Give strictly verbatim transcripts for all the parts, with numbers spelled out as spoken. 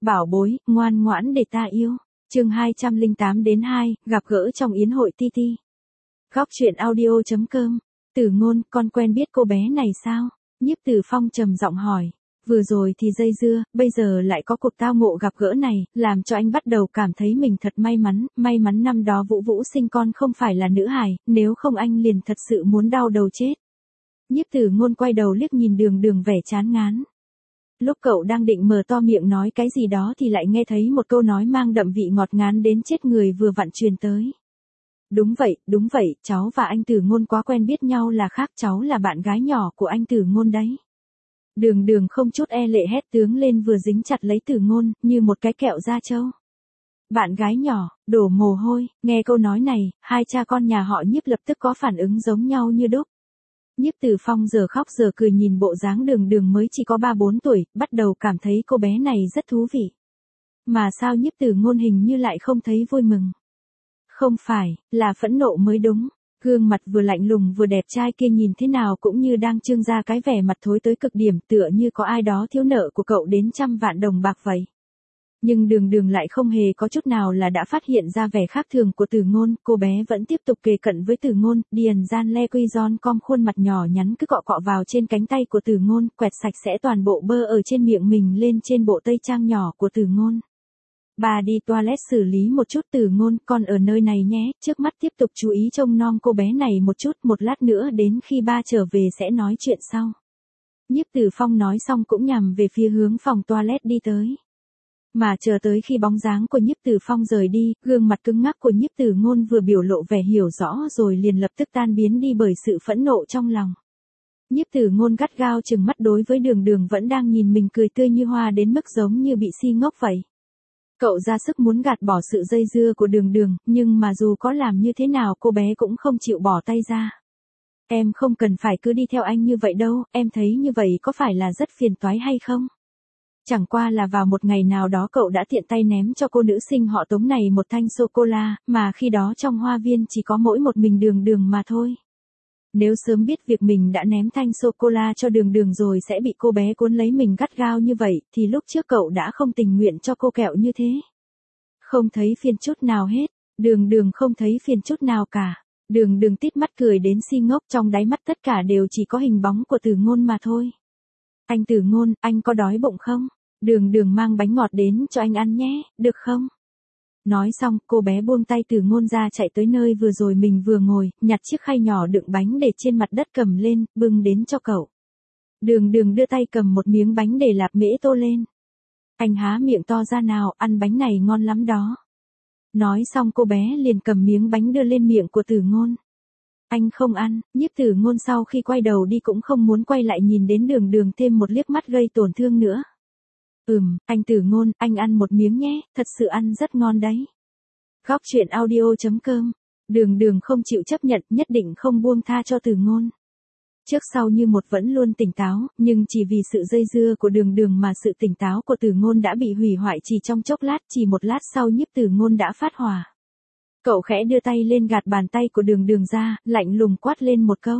Bảo bối, ngoan ngoãn để ta yêu. Chương hai trăm lẻ tám đến hai, gặp gỡ trong yến hội ti ti. Góc truyện audio chấm com. Tử Ngôn, con quen biết cô bé này sao? Nhiếp Tử Phong trầm giọng hỏi. Vừa rồi thì dây dưa, bây giờ lại có cuộc tao ngộ gặp gỡ này, làm cho anh bắt đầu cảm thấy mình thật may mắn, may mắn năm đó Vũ Vũ sinh con không phải là nữ hài, nếu không anh liền thật sự muốn đau đầu chết. Nhiếp Tử Ngôn quay đầu liếc nhìn Đường Đường vẻ chán ngán. Lúc cậu đang định mở to miệng nói cái gì đó thì lại nghe thấy một câu nói mang đậm vị ngọt ngán đến chết người vừa vặn truyền tới. Đúng vậy, đúng vậy, cháu và anh Tử Ngôn quá quen biết nhau là khác, cháu là bạn gái nhỏ của anh Tử Ngôn đấy. Đường Đường không chút e lệ hét tướng lên vừa dính chặt lấy Tử Ngôn, như một cái kẹo da trâu. Bạn gái nhỏ, đổ mồ hôi, nghe câu nói này, hai cha con nhà họ Nhiếp lập tức có phản ứng giống nhau như đúc. Nhiếp Tử Phong giờ khóc giờ cười nhìn bộ dáng Đường Đường mới chỉ có ba bốn tuổi, bắt đầu cảm thấy cô bé này rất thú vị. Mà sao Nhiếp Tử Ngôn hình như lại không thấy vui mừng? Không phải, là phẫn nộ mới đúng. Gương mặt vừa lạnh lùng vừa đẹp trai kia nhìn thế nào cũng như đang trưng ra cái vẻ mặt thối tới cực điểm, tựa như có ai đó thiếu nợ của cậu đến trăm vạn đồng bạc vậy. Nhưng Đường Đường lại không hề có chút nào là đã phát hiện ra vẻ khác thường của Tử Ngôn, cô bé vẫn tiếp tục kề cận với Tử Ngôn, điền gian le quy giòn com khuôn mặt nhỏ nhắn cứ cọ cọ vào trên cánh tay của Tử Ngôn, quẹt sạch sẽ toàn bộ bơ ở trên miệng mình lên trên bộ tây trang nhỏ của Tử Ngôn. Bà đi toilet xử lý một chút. Tử Ngôn, con ở nơi này nhé, trước mắt tiếp tục chú ý trông nom cô bé này một chút, một lát nữa đến khi ba trở về sẽ nói chuyện sau. Nhiếp Tử Phong nói xong cũng nhằm về phía hướng phòng toilet đi tới. Mà chờ tới khi bóng dáng của Nhiếp Tử Phong rời đi, gương mặt cứng ngắc của Nhiếp Tử Ngôn vừa biểu lộ vẻ hiểu rõ rồi liền lập tức tan biến đi bởi sự phẫn nộ trong lòng. Nhiếp Tử Ngôn gắt gao trừng mắt đối với Đường Đường vẫn đang nhìn mình cười tươi như hoa đến mức giống như bị si ngốc vậy. Cậu ra sức muốn gạt bỏ sự dây dưa của Đường Đường, nhưng mà dù có làm như thế nào cô bé cũng không chịu bỏ tay ra. Em không cần phải cứ đi theo anh như vậy đâu, em thấy như vậy có phải là rất phiền toái hay không? Chẳng qua là vào một ngày nào đó cậu đã tiện tay ném cho cô nữ sinh họ Tống này một thanh sô-cô-la, mà khi đó trong hoa viên chỉ có mỗi một mình Đường Đường mà thôi. Nếu sớm biết việc mình đã ném thanh sô-cô-la cho Đường Đường rồi sẽ bị cô bé cuốn lấy mình gắt gao như vậy, thì lúc trước cậu đã không tình nguyện cho cô kẹo như thế. Không thấy phiền chút nào hết, Đường Đường không thấy phiền chút nào cả. Đường Đường tít mắt cười đến si ngốc, trong đáy mắt tất cả đều chỉ có hình bóng của Tử Ngôn mà thôi. Anh Tử Ngôn, anh có đói bụng không? Đường Đường mang bánh ngọt đến cho anh ăn nhé, được không? Nói xong, cô bé buông tay Tử Ngôn ra chạy tới nơi vừa rồi mình vừa ngồi, nhặt chiếc khay nhỏ đựng bánh để trên mặt đất cầm lên, bưng đến cho cậu. Đường Đường đưa tay cầm một miếng bánh để lạp mễ tô lên. Anh há miệng to ra nào, ăn bánh này ngon lắm đó. Nói xong cô bé liền cầm miếng bánh đưa lên miệng của Tử Ngôn. Anh không ăn. Nhiếp Tử Ngôn sau khi quay đầu đi cũng không muốn quay lại nhìn đến Đường Đường thêm một liếc mắt gây tổn thương nữa. Ừm, anh Tử Ngôn, anh ăn một miếng nhé, thật sự ăn rất ngon đấy. Góc truyện audio chấm com. Đường Đường không chịu chấp nhận, nhất định không buông tha cho Tử Ngôn. Trước sau như một vẫn luôn tỉnh táo, nhưng chỉ vì sự dây dưa của Đường Đường mà sự tỉnh táo của Tử Ngôn đã bị hủy hoại chỉ trong chốc lát, chỉ một lát sau Nhiếp Tử Ngôn đã phát hỏa. Cậu khẽ đưa tay lên gạt bàn tay của Đường Đường ra, lạnh lùng quát lên một câu.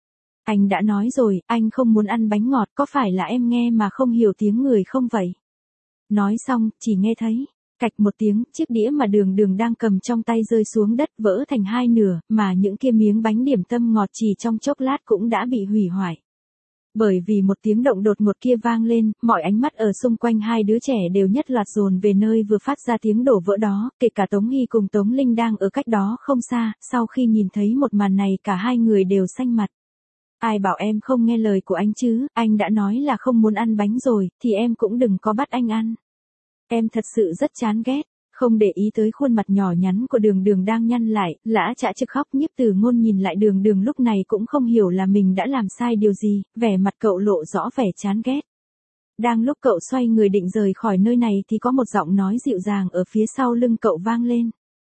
Anh đã nói rồi, anh không muốn ăn bánh ngọt, có phải là em nghe mà không hiểu tiếng người không vậy? Nói xong, chỉ nghe thấy, cạch một tiếng, chiếc đĩa mà Đường Đường đang cầm trong tay rơi xuống đất vỡ thành hai nửa, mà những kia miếng bánh điểm tâm ngọt chỉ trong chốc lát cũng đã bị hủy hoại. Bởi vì một tiếng động đột ngột kia vang lên, mọi ánh mắt ở xung quanh hai đứa trẻ đều nhất loạt dồn về nơi vừa phát ra tiếng đổ vỡ đó, kể cả Tống Hy cùng Tống Linh đang ở cách đó không xa, sau khi nhìn thấy một màn này cả hai người đều xanh mặt. Ai bảo em không nghe lời của anh chứ, anh đã nói là không muốn ăn bánh rồi, thì em cũng đừng có bắt anh ăn. Em thật sự rất chán ghét. Không để ý tới khuôn mặt nhỏ nhắn của Đường Đường đang nhăn lại, lã chã trực khóc. Nhiếp Tử Ngôn nhìn lại Đường Đường lúc này cũng không hiểu là mình đã làm sai điều gì, vẻ mặt cậu lộ rõ vẻ chán ghét. Đang lúc cậu xoay người định rời khỏi nơi này thì có một giọng nói dịu dàng ở phía sau lưng cậu vang lên.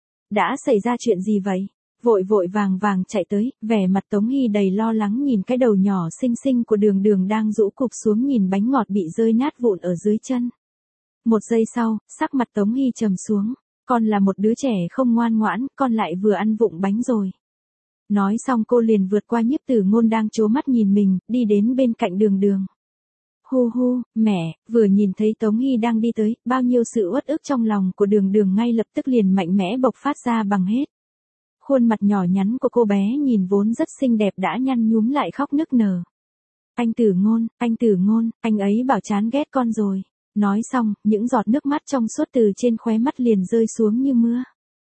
Đã xảy ra chuyện gì vậy? Vội vội vàng vàng chạy tới, vẻ mặt Tống Hy đầy lo lắng nhìn cái đầu nhỏ xinh xinh của Đường Đường đang rũ cụp xuống nhìn bánh ngọt bị rơi nát vụn ở dưới chân. Một giây sau, sắc mặt Tống Hy trầm xuống. Con là một đứa trẻ không ngoan ngoãn, con lại vừa ăn vụng bánh rồi. Nói xong cô liền vượt qua Nhiếp Tử Ngôn đang trố mắt nhìn mình, đi đến bên cạnh Đường Đường. Hu hu, mẹ, vừa nhìn thấy Tống Hy đang đi tới, bao nhiêu sự uất ức trong lòng của đường đường ngay lập tức liền mạnh mẽ bộc phát ra bằng hết. Khuôn mặt nhỏ nhắn của cô bé nhìn vốn rất xinh đẹp đã nhăn nhúm lại khóc nức nở. Anh Tử Ngôn, anh Tử Ngôn, anh ấy bảo chán ghét con rồi. Nói xong, những giọt nước mắt trong suốt từ trên khóe mắt liền rơi xuống như mưa.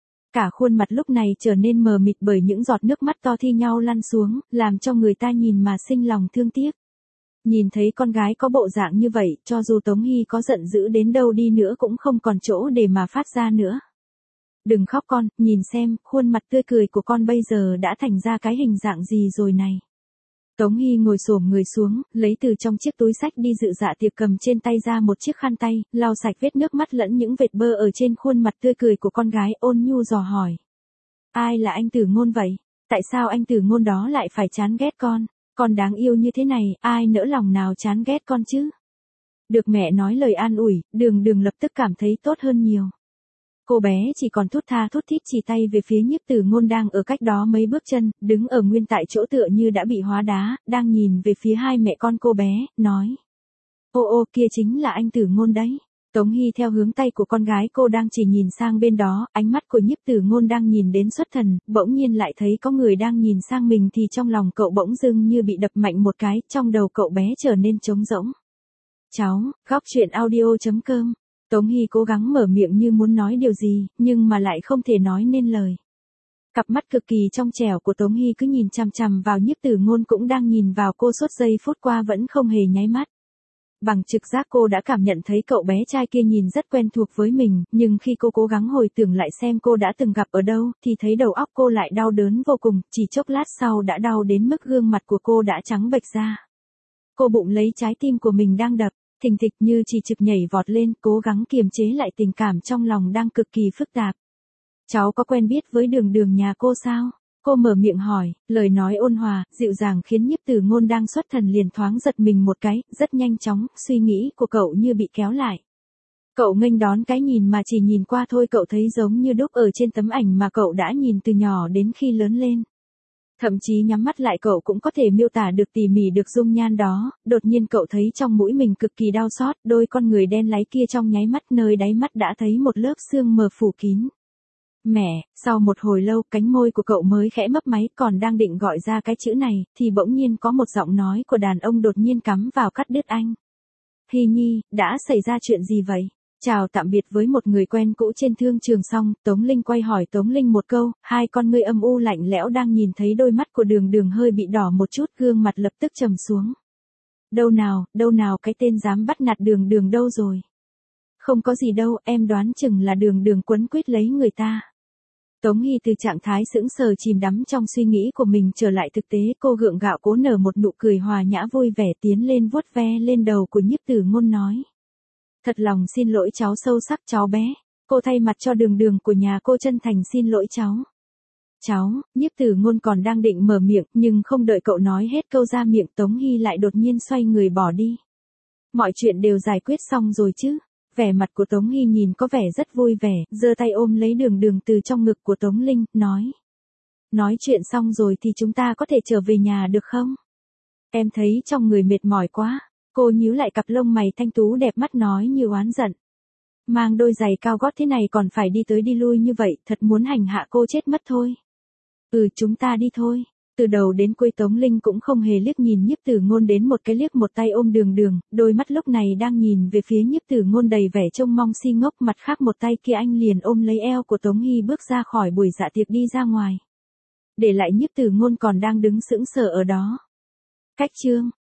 Cả khuôn mặt lúc này trở nên mờ mịt bởi những giọt nước mắt to thi nhau lăn xuống, làm cho người ta nhìn mà sinh lòng thương tiếc. Nhìn thấy con gái có bộ dạng như vậy, cho dù Tống Hy có giận dữ đến đâu đi nữa cũng không còn chỗ để mà phát ra nữa. Đừng khóc con, nhìn xem, khuôn mặt tươi cười của con bây giờ đã thành ra cái hình dạng gì rồi này. Tống Hy ngồi xổm người xuống, lấy từ trong chiếc túi xách đi dự dạ tiệc cầm trên tay ra một chiếc khăn tay, lau sạch vết nước mắt lẫn những vệt bơ ở trên khuôn mặt tươi cười của con gái, ôn nhu dò hỏi. Ai là anh Tử Ngôn vậy? Tại sao anh Tử Ngôn đó lại phải chán ghét con? Con đáng yêu như thế này, ai nỡ lòng nào chán ghét con chứ? Được mẹ nói lời an ủi, đường đường lập tức cảm thấy tốt hơn nhiều. Cô bé chỉ còn thút tha thút thít chỉ tay về phía Nhiếp Tử Ngôn đang ở cách đó mấy bước chân, đứng ở nguyên tại chỗ tựa như đã bị hóa đá, đang nhìn về phía hai mẹ con cô bé, nói. Ô ô kia chính là anh Tử Ngôn đấy. Tống Hy theo hướng tay của con gái cô đang chỉ nhìn sang bên đó, ánh mắt của Nhiếp Tử Ngôn đang nhìn đến xuất thần, bỗng nhiên lại thấy có người đang nhìn sang mình thì trong lòng cậu bỗng dưng như bị đập mạnh một cái, trong đầu cậu bé trở nên trống rỗng. Cháu, góc truyện audio chấm com. Tống Hy cố gắng mở miệng như muốn nói điều gì, nhưng mà lại không thể nói nên lời. Cặp mắt cực kỳ trong trẻo của Tống Hy cứ nhìn chằm chằm vào Nhiếp Tử Ngôn cũng đang nhìn vào cô suốt giây phút qua vẫn không hề nháy mắt. Bằng trực giác cô đã cảm nhận thấy cậu bé trai kia nhìn rất quen thuộc với mình, nhưng khi cô cố gắng hồi tưởng lại xem cô đã từng gặp ở đâu, thì thấy đầu óc cô lại đau đớn vô cùng, chỉ chốc lát sau đã đau đến mức gương mặt của cô đã trắng bệch ra. Cô bụng lấy trái tim của mình đang đập, thình thịch như chỉ trực nhảy vọt lên, cố gắng kiềm chế lại tình cảm trong lòng đang cực kỳ phức tạp. Cháu có quen biết với đường đường nhà cô sao? Cô mở miệng hỏi, lời nói ôn hòa, dịu dàng khiến Nhiếp Tử Ngôn đang xuất thần liền thoáng giật mình một cái, rất nhanh chóng, suy nghĩ của cậu như bị kéo lại. Cậu nghênh đón cái nhìn mà chỉ nhìn qua thôi cậu thấy giống như đúc ở trên tấm ảnh mà cậu đã nhìn từ nhỏ đến khi lớn lên. Thậm chí nhắm mắt lại cậu cũng có thể miêu tả được tỉ mỉ được dung nhan đó, đột nhiên cậu thấy trong mũi mình cực kỳ đau xót, đôi con người đen láy kia trong nháy mắt nơi đáy mắt đã thấy một lớp sương mờ phủ kín. Mẹ, sau một hồi lâu cánh môi của cậu mới khẽ mấp máy còn đang định gọi ra cái chữ này, thì bỗng nhiên có một giọng nói của đàn ông đột nhiên cắm vào cắt đứt anh. Hy Nhi, đã xảy ra chuyện gì vậy? Chào tạm biệt với một người quen cũ trên thương trường xong, Tống Linh quay hỏi Tống Linh một câu, hai con ngươi âm u lạnh lẽo đang nhìn thấy đôi mắt của đường đường hơi bị đỏ một chút gương mặt lập tức trầm xuống. Đâu nào, đâu nào cái tên dám bắt nạt đường đường đâu rồi? Không có gì đâu, em đoán chừng là đường đường quấn quýt lấy người ta. Tống Hy từ trạng thái sững sờ chìm đắm trong suy nghĩ của mình trở lại thực tế, cô gượng gạo cố nở một nụ cười hòa nhã vui vẻ tiến lên vuốt ve lên đầu của Nhiếp Tử Ngôn nói. Thật lòng xin lỗi cháu sâu sắc cháu bé, cô thay mặt cho đường đường của nhà cô chân thành xin lỗi cháu. Cháu, Nhiếp Tử Ngôn còn đang định mở miệng, nhưng không đợi cậu nói hết câu ra miệng Tống Hy lại đột nhiên xoay người bỏ đi. Mọi chuyện đều giải quyết xong rồi chứ? Vẻ mặt của Tống Hy nhìn có vẻ rất vui vẻ, giơ tay ôm lấy đường đường từ trong ngực của Tống Linh, nói. Nói chuyện xong rồi thì chúng ta có thể trở về nhà được không? Em thấy trong người mệt mỏi quá. Cô nhíu lại cặp lông mày thanh tú đẹp mắt nói như oán giận. Mang đôi giày cao gót thế này còn phải đi tới đi lui như vậy, thật muốn hành hạ cô chết mất thôi. Ừ chúng ta đi thôi. Từ đầu đến cuối Tống Linh cũng không hề liếc nhìn Nhiếp Tử Ngôn đến một cái liếc một tay ôm đường đường, đôi mắt lúc này đang nhìn về phía Nhiếp Tử Ngôn đầy vẻ trông mong si ngốc, mặt khác một tay kia anh liền ôm lấy eo của Tống Hy bước ra khỏi buổi dạ tiệc đi ra ngoài. Để lại Nhiếp Tử Ngôn còn đang đứng sững sờ ở đó. Cách chương